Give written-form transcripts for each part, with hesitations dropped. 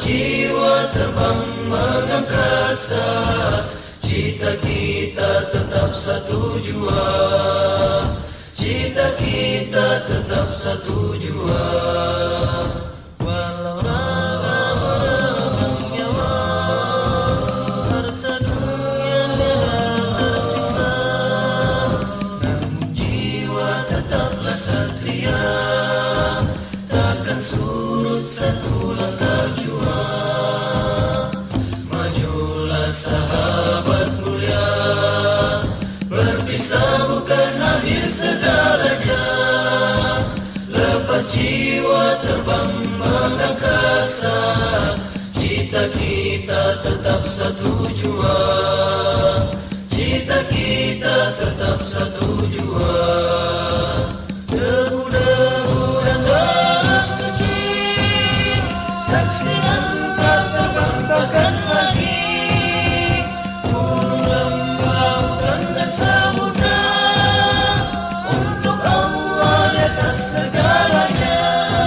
jiwa terbang mengangkasa, cita kita tetap satu jua, cita kita tetap satu jua. Walau ragang nyawa, harta dunia tersisa, namun jiwa tetaplah satria, takkan surut satu langkah jua. Majulah sahabat mulia, berpisah bukan akhir segalanya. Lepas jiwa terbang mengangkasa, cita kita tetap satu jua, cita kita tetap satu jua. Debu-debu dan darah suci, saksi dan tak terbantahkan lagi. Gunung, lembah, hutan dan samudra, untuk Allah di atas segalanya.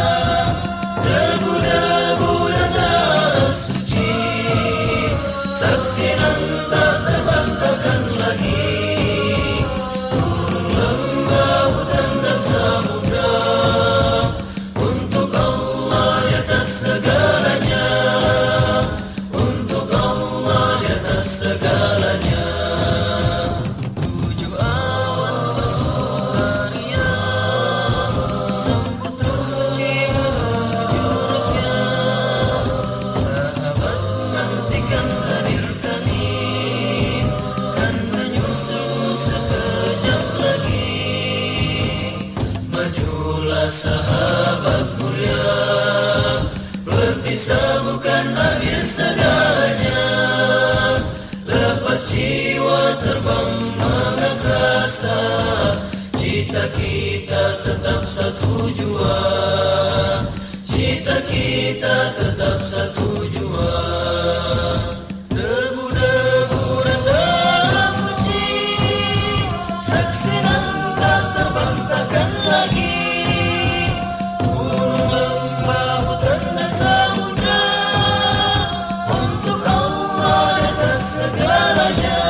Debu-debu dan darah suci, saksi dan tak terbantahkan lagi. Gunung, lembah, hutan dan samudra, untuk Allah di atas segalanya, untuk Allah di atas segalanya. Tujuh awan bersukaria, sambut ruh suci menuju rohnya. Sahabat nantikan hadir kami, kan menyusul sekejap lagi. Majulah sahabat mulia, berpisah bukan akhir segalanya. Lepas jiwa terbang mengangkasa, cita kita tetap satu jua, cita kita tetap satu jua. Debu-debu dan darah suci, saksi dan tak terbantahkan lagi. Gunung, lembah, hutan dan samudra, untuk Allah di atas segalanya.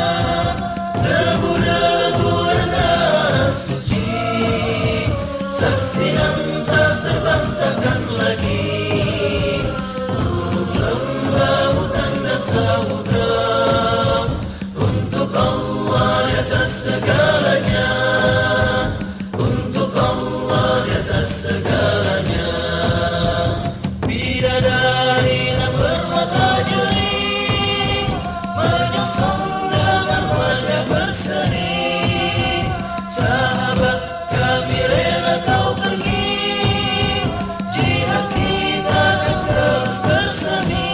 Debu-debu dan darah suci, saksi dan tak terbantahkan lagi. Gunung, lembah, hutan dan samudra, untuk Allah di atas segalanya, untuk Allah di atas segalanya. Bidadari dan bermata jeli, menyongsong dengan wajah berseri. Sahabat kami rela kau pergi, jihad kita akan terus bersemi.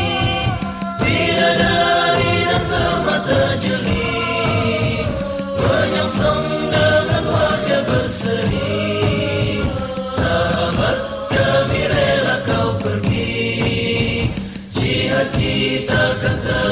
Bidadari dan bermata jeli, menyongsong dengan wajah berseri. Sahabat kami rela kau pergi, jihad kita akan terus